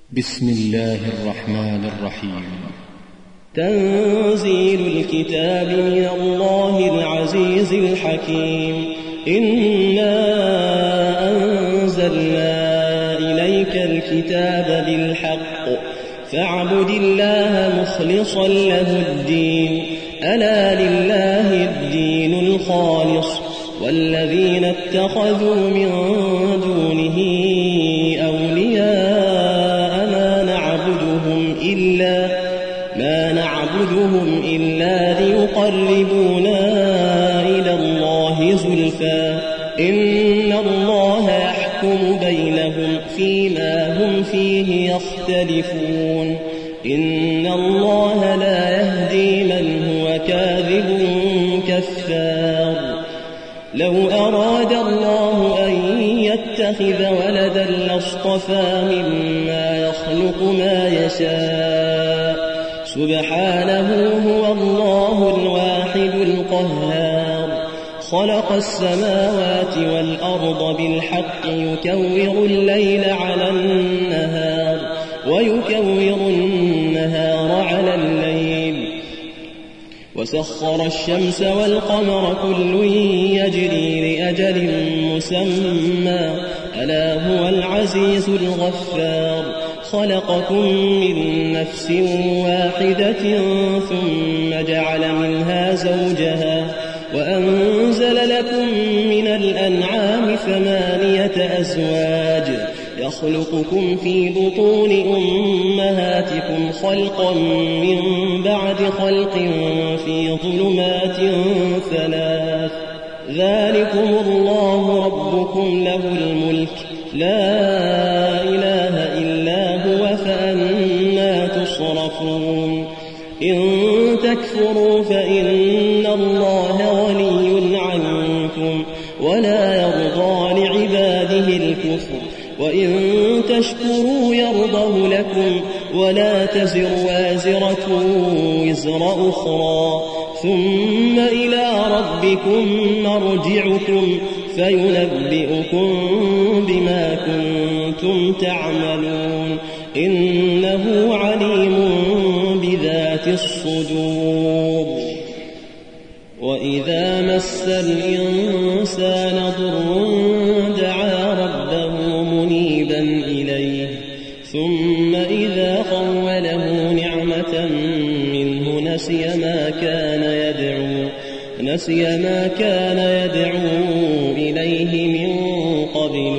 بسم الله الرحمن الرحيم. تنزيل الكتاب من الله العزيز الحكيم. إنا أنزلنا إليك الكتاب بالحق فاعبد الله مخلصا له الدين. ألا لله الدين الخالص والذين اتخذوا من دونه أولياء ما نعبدهم إلا ليقربونا إلى الله زلفى. إن الله يحكم بينهم فيما هم فيه يختلفون. إن الله لا يهدي من هو كاذب كفار. لو أراد الله أن يتخذ ولدا لاصطفى مما يخلق ما يشاء سبحانه هو الله الواحد القهار. خلق السماوات والأرض بالحق يكور الليل على النهار ويكور النهار على الليل وسخر الشمس والقمر كل يجري لأجل مسمى. ألا هو العزيز الغفار. خلقكم من نفس واحدة ثم جعل منها زوجها وأنزل لكم من الأنعام 8 أزواج يخلقكم في بطون أمهاتكم خلقا من بعد خلق في ظلمات 3. ذلكم الله ربكم له الملك لا إله إلا هو فأنا تصرفون. إن تكفروا فإن الله غني عنكم ولا يرضى لعباده الكفر وإن تشكروا يرضه لكم ولا تزر وازرة وزر أخرى ثم إلى ربكم مرجعكم فينبئكم بما كنتم تعملون. إنه عليم بذات الصدور. وإذا مس الإنسان ضر دعا ربه منيبا إليه ثم إذا خوله نعمة منه نسي ما كان يدعو إليه من قبل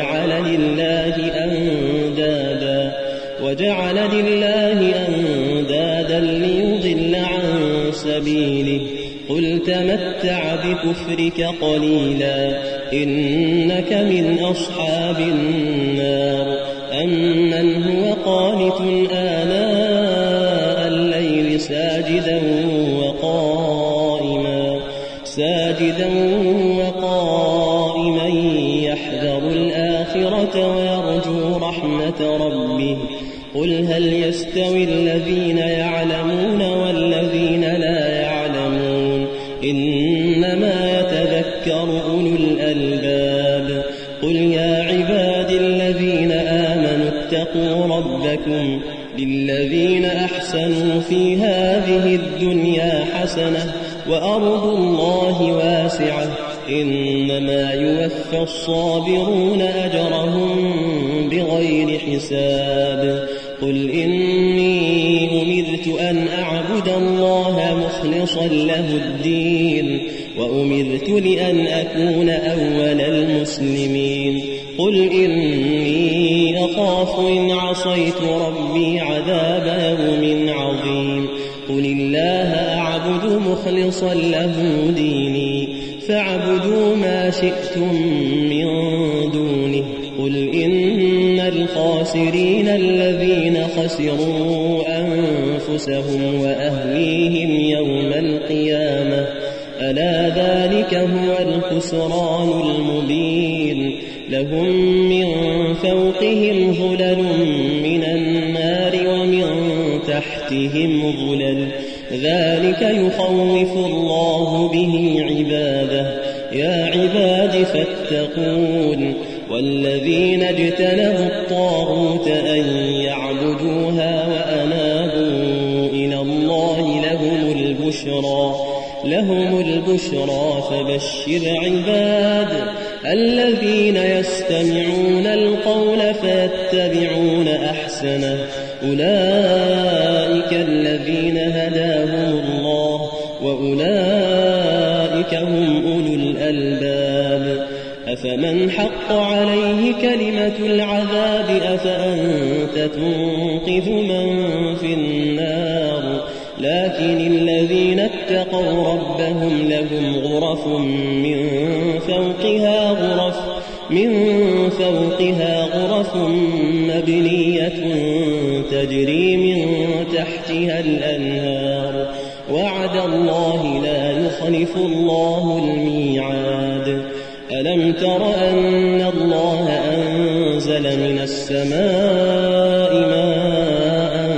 وجعل لله أندادا ليضل عن سبيله. قل تمتع بكفرك قليلا إنك من أصحاب النار. أمن هو قانت آناء الليل ساجدا وقائما يحذر الآخرة ويرجو رحمة ربه. قل هل يستوي الذين يعلمون والذين لا يعلمون إنما يتذكر أولو الألباب. قل يا عباد الذين آمنوا اتقوا ربكم للذين أحسنوا في هذه الدنيا حسنة وأرض الله واسعة إنما يوفى الصابرون أجرهم بغير حساب. قل إني أمرت أن أعبد الله مخلصا له الدين وأمرت لأن أكون أول المسلمين. قل إني أخاف إن عصيت ربي عذاب يوم عظيم. قل الله أعبد مخلصا له ديني فاعبدوا ما شئتم من دونه. قل إن الخاسرين الذين خسروا أنفسهم وأهليهم يوم القيامة ألا ذلك هو الخسران المبين. لهم من فوقهم ظلل من النار ومن تحتهم ظلل ذلك يخوف الله به عباده. يا عباد فاتقون. والذين اجتنبوا الطاغوت أن ليعبدوها وأنابوا إلى الله لهم البشرى فبشر عباد الذين يستمعون القول فيتبعون أحسنه أولئك الذين هداهم الله وأولئك هم أولو الألباب أفمن حق عليه كلمة العذاب أفأنت تنقذ من في النار لكن الذين اتقوا ربهم لهم غرف من فوقها غرف مبنية تجري من تحتها الأنهار وعد الله لا يخلف الله الميعاد ألم تر أن الله أنزل من السماء ماء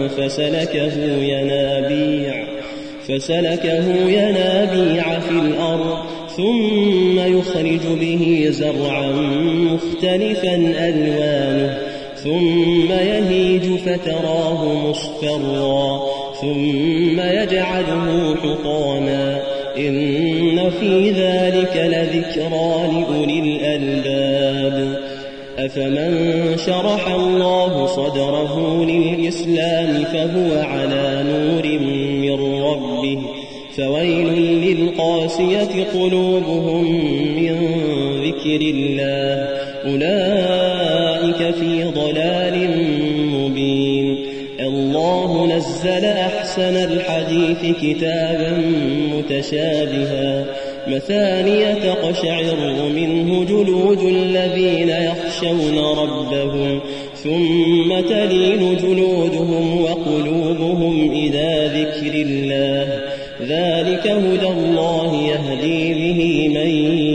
فسلكه ينابيع في الأرض ثم يخرج به زرعا مختلفا ألوانه ثم يهيج فتراه مصفرا ثم يجعله حطاما إن في ذلك لذكرى لأولي الألباب أفمن شرح الله صدره للإسلام فهو على نور من ربه فويل للقاسية قلوبهم من ذكر الله أولئك في ضلال مبين الله نزل أحسن الحديث كتابا متشابها مثانية تقشعر منه جلود الذين يخشون ربهم ثم تلين جلودهم وقلوبهم إلى ذكر الله ذلك هدى الله يهدي به من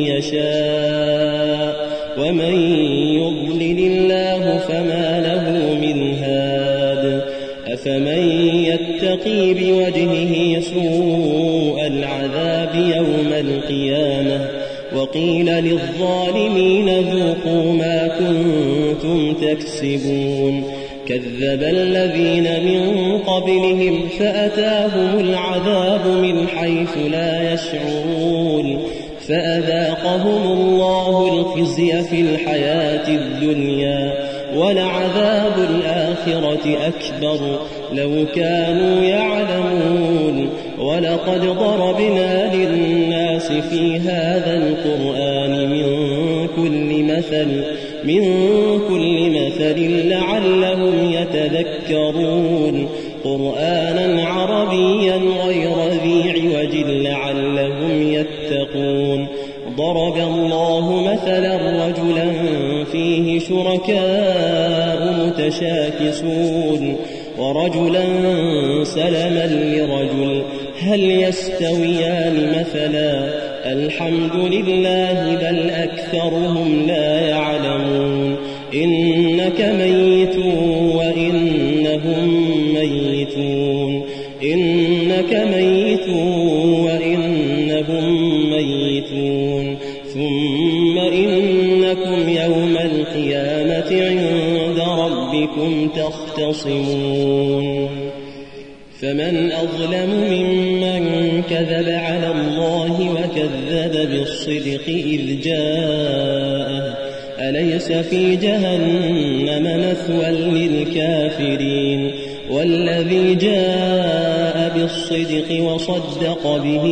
يشاء ومن يضلل الله فما له من هاد أفمن يتقي بوجهه سوء العذاب يوم القيامة وقيل للظالمين ذوقوا ما كنتم تكسبون كذب الذين من قبلهم فأتاهم العذاب من حيث لا يشعرون فأذاقهم الله الخزي في الحياة الدنيا ولعذاب الآخرة أكبر لو كانوا يعلمون ولقد ضربنا للناس في هذا القرآن من كل مثل لعلهم يتذكرون قرآنا عربيا غير ذي عوج لعلهم يتقون ضرب الله مثلا رجلا فيه شركاء متشاكسون ورجلا سلما لرجل هل يستويان مثلا الحمد لله بل أكثرهم لا يعلمون إنك ميت وإنهم ميتون ثم إنكم يوم القيامة عند ربكم تختصمون فمن أظلم ممن كذب على الله وكذب بالصدق إذ جاءه أليس في جهنم مثوى للكافرين والذي جاء بالصدق وصدق به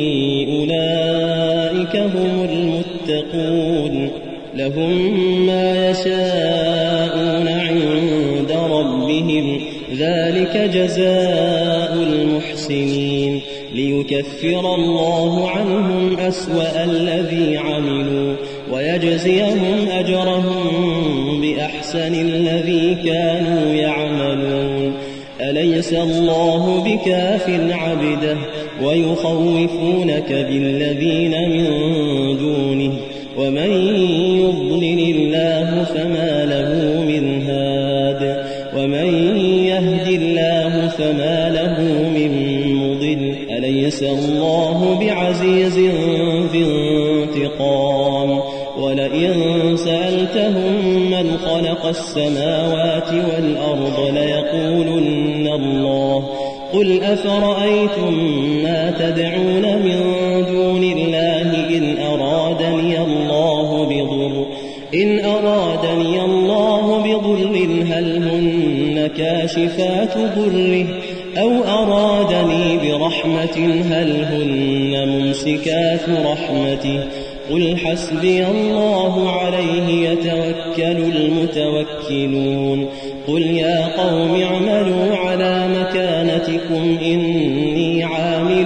أولئك هم المتقون لهم ما يشاءون عند ربهم ذلك جزاء المحسنين ليكفر الله عنهم أسوأ الذي عملوا ويجزيهم أجرهم بأحسن الذي كانوا يعملون أليس الله بكاف عبده ويخوفونك بالذين من دونه ومن يضلل الله فما له من هاد ومن يهد الله فما له من مضل أليس الله بعزيز ذي انتقام ولئن سألتهم من خلق السماوات والأرض والأرض ليقولن الله. قل أفرأيتم ما تدعون من دون الله إن أرادني الله بضر هل هن كاشفات ضره أو أرادني برحمة هل هن ممسكات رحمته. قل حسبي الله عليه يتوكل المتوكلون. قل يا قوم اعملوا على مكانتكم إني عامل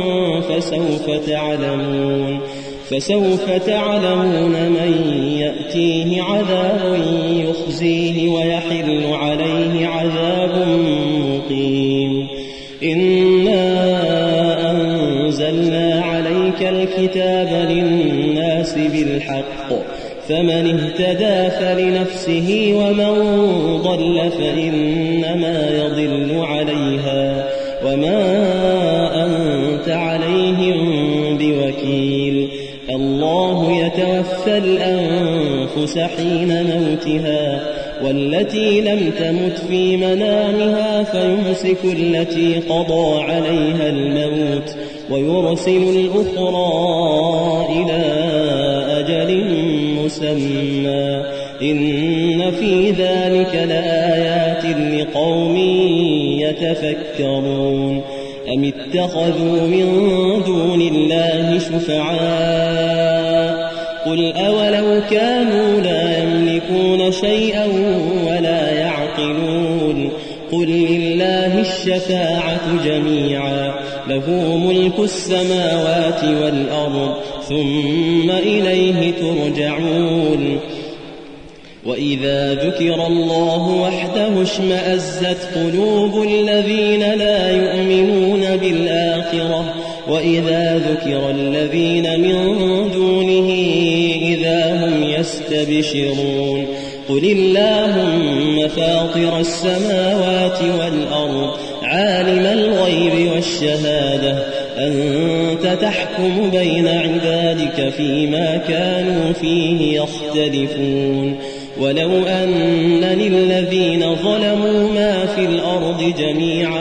فسوف تعلمون من يأتيه عذاب يخزيه ويحل عليه عذاب مقيم. إنا أنزلنا عليك الكتاب للناس بالحق فمن اهتدى فلنفسه ومن ضل فإنما يضل عليها وما أنت عليهم بوكيل. الله يتوفى الأنفس حين موتها والتي لم تمت في منامها فيمسك التي قضى عليها الموت ويرسل الأخرى إلى أجل مسمى. إن في ذلك لآيات لقوم يتفكرون. أم اتخذوا من دون الله شفعاء قل أولو كانوا لا يملكون شيئا ولا يعقلون. قل لله الشفاعة جميعا له ملك السماوات والأرض ثم إليه ترجعون. وإذا ذكر الله وحده اشمأزت قلوب الذين لا يؤمنون بالآخرة وإذا ذكر الذين من دونه إذا هم يستبشرون. قل اللهم فاطر السماوات والأرض عالم الغيب والشهادة أنت تحكم بين عبادك فيما كانوا فيه يختلفون. ولو أن للذين ظلموا ما في الأرض جميعا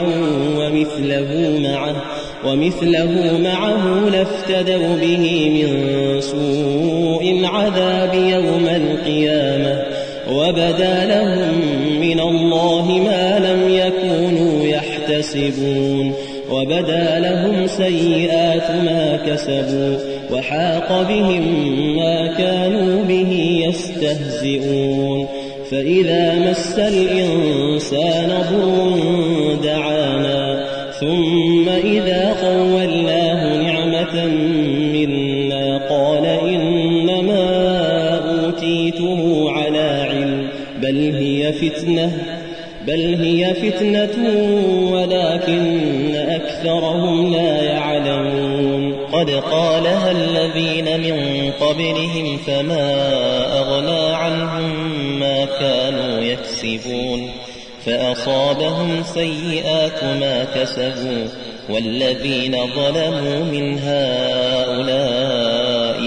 ومثله معه لافتدوا به من سوء العذاب يوم القيامة وبدا لهم من الله ما لم يكونوا يحتسبون وبدا لهم سيئات ما كسبوا وحاق بهم ما كانوا به يستهزئون. فإذا مس الإنسان ضر دعانا ثم إذا خولناه نعمة منا قال إنما أوتيته على علم بل هي فتنة ولكن أكثرهم لا يعلمون. قد قالها الذين من قبلهم فما أغنى عنهم ما كانوا يكسبون فأصابهم سيئات ما كسبوا والذين ظلموا من هؤلاء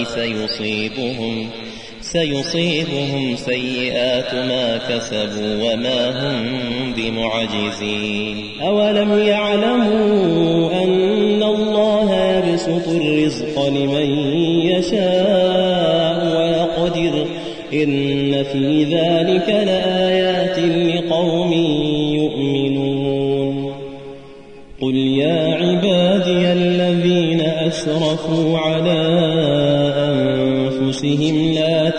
سيصيبهم سيئات ما كسبوا وما هم بمعجزين. أولم يعلموا أن الله يبسط الرزق لمن يشاء ويقدر إن في ذلك لآيات لقوم يؤمنون. قل يا عبادي الذين أسرفوا على أنفسهم لا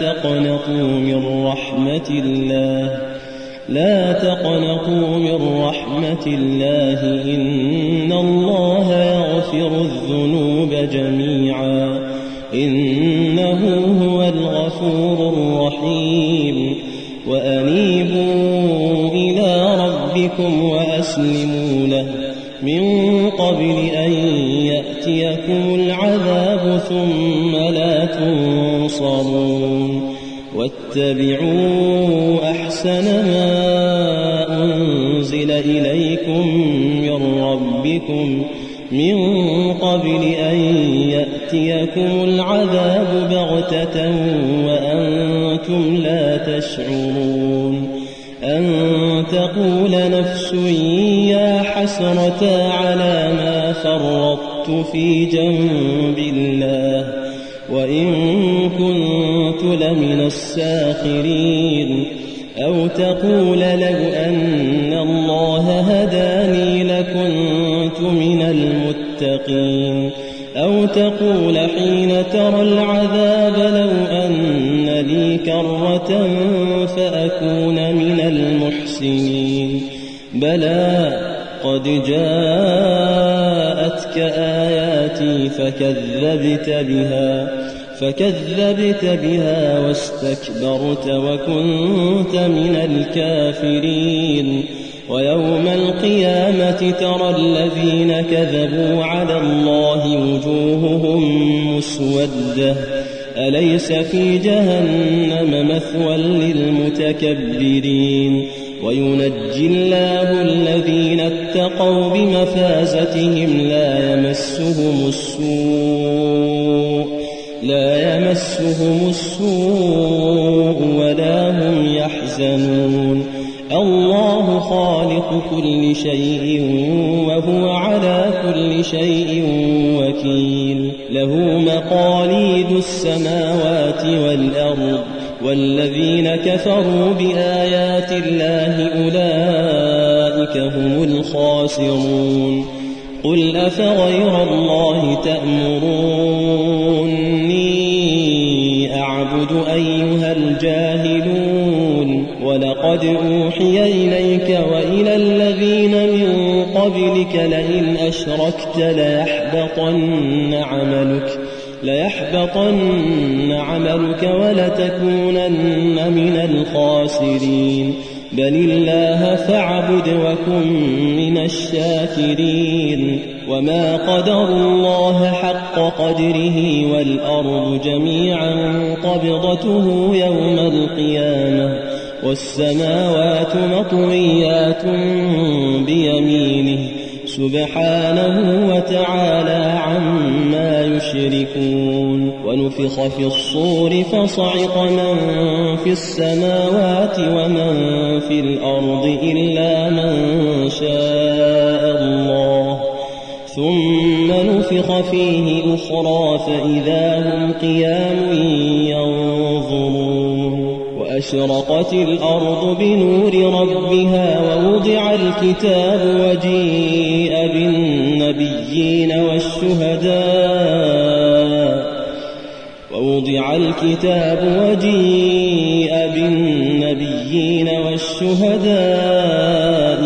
تقنطوا من رحمة الله إن الله يغفر الذنوب جميعا إنه هو الغفور الرحيم. وأنيبوا إلى ربكم وأسلموا له من قبل أن يأتيكم العذاب ثم لا تنصرون. واتبعوا أحسن ما أنزل إليكم من ربكم من قبل أن يأتيكم العذاب بغتة وأنتم لا تشعرون. أن تقول نفس يا حسرة على ما فرطت في جنب الله وإن كنت لمن الساخرين أو تقول لو أن الله هداني لكنت من المتقين أو تقول حين ترى العذاب لو أن لي كرة فأكون من المحسنين بلى قد جاءتك آياتي فكذبت بها واستكبرت وكنت من الكافرين ويوم القيامة ترى الذين كذبوا على الله وجوههم مسودة أليس في جهنم مثوى للمتكبرين وينجي الله الذين اتقوا بمفازتهم لا يمسهم السوء ولا هم يحزنون الله خالق كل شيء وهو على كل شيء وكيل له مقاليد السماوات والأرض والذين كفروا بآيات الله أولئك هم الخاسرون قل أفغير الله تأمروني أعبد أيها الجاهلون ولقد أوحي إليك وإلى الذين من قبلك لئن أشركت ليحبطن عملك ولتكونن من الخاسرين بل الله فاعبد وكن من الشاكرين وما قدروا الله حق قدره والأرض جميعا قبضته يوم القيامة والسماوات مطويات بيمينه سبحانه وتعالى عما يشركون ونفخ في الصور فصعق من في السماوات ومن في الأرض إلا من شاء الله ثم نفخ فيه أخرى فإذا هم قيام ينظرون وأشرقت الأرض بنور ربها ووضع الكتاب وجيء بالنبيين والشهداء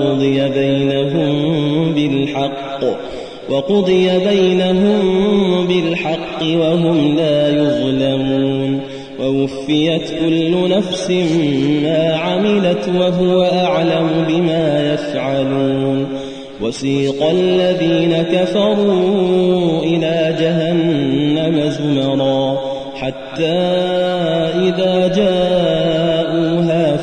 وقضي بينهم بالحق وهم لا يظلمون ووفيت كل نفس ما عملت وهو أعلم بما يفعلون وسيق الذين كفروا إلى جهنم زمرا حتى إذا جاءوها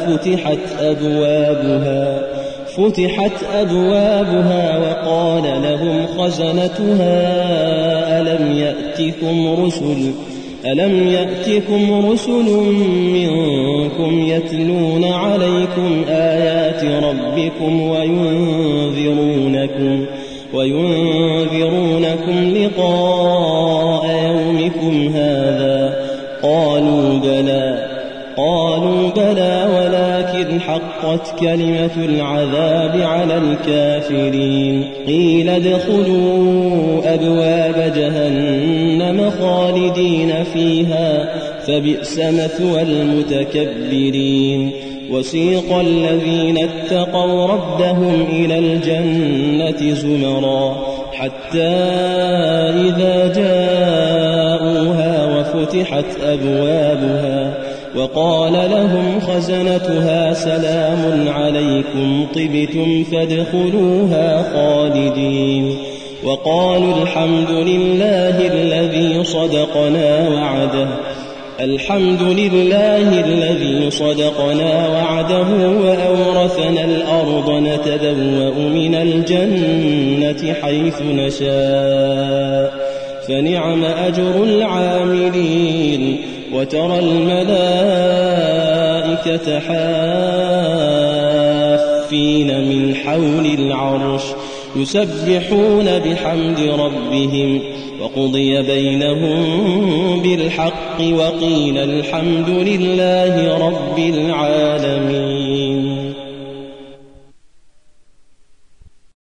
فتحت أبوابها وقال لهم خزنتها ألم يأتكم رسل منكم يتلون عليكم آيات ربكم وينذرونكم لقاء يومكم هذا قالوا بلى ولكن حقت كلمة العذاب على الكافرين قيل ادخلوا أبواب جهنم خالدين فيها فبئس مثوى المتكبرين وسيق الذين اتقوا ربهم إلى الجنة زمرا حتى إذا جاءوها وفتحت أبوابها وقال لهم خزنتها سلام عليكم طبتم فادخلوها خالدين وقالوا الحمد لله الذي صدقنا وعده وأورثنا الأرض نتبوأ من الجنة حيث نشاء فنعم أجر العاملين وترى الملائكة الصافين من حول العرش يسبحون بحمد ربهم وقضي بينهم بالحق وقيل الحمد لله رب العالمين.